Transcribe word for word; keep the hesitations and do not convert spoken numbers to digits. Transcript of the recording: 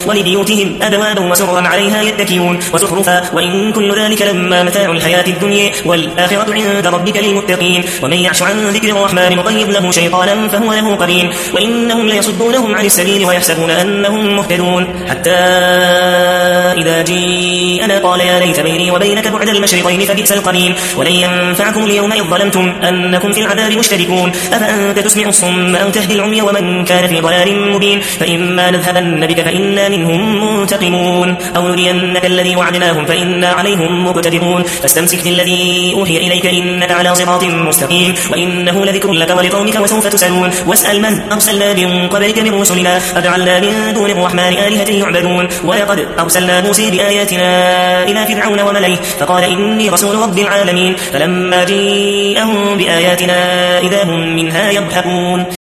ولبيوتهم أبوابا وسررا عليها يتكئون وزخرفا وإن كل ذلك لما متاع الحياة الدنيا والآخرة عند ربك للمتقين ومن يعش عن ذكر الرحمن نقيض له شيطانا فهو له قرين وإنهم ليصدونهم عن السبيل ويحسبون أنهم مهتدون حتى إذا جيءنا قال يا ليت بيني وبينك بعد المشرقين فبئس القرين ولن ينفعكم اليوم إذ ظلمتم أنكم في العذاب مشتركون أفأنت تسمع الصم أو تهدي العمي ومن كان في ضلال مبين فإما نذهبن بك فإنا منهم منتقمون أو نرينك الذي وعدناهم فإنا عليهم مقتدرون فاستمسك بالذي أوحي إليك إنك على صراط مستقيم وإنه لذكر لك ولقومك وسوف تسألون واسأل من أرسلنا من قبلك من رسلنا أجعلنا من دون الرحمن آلهة يعبدون ولقد أرسلنا موسى بآياتنا إلى فرعون وملئه فقال إني رسول رب العالمين فلما جاءهم بآياتنا إذا هم منها يضحكون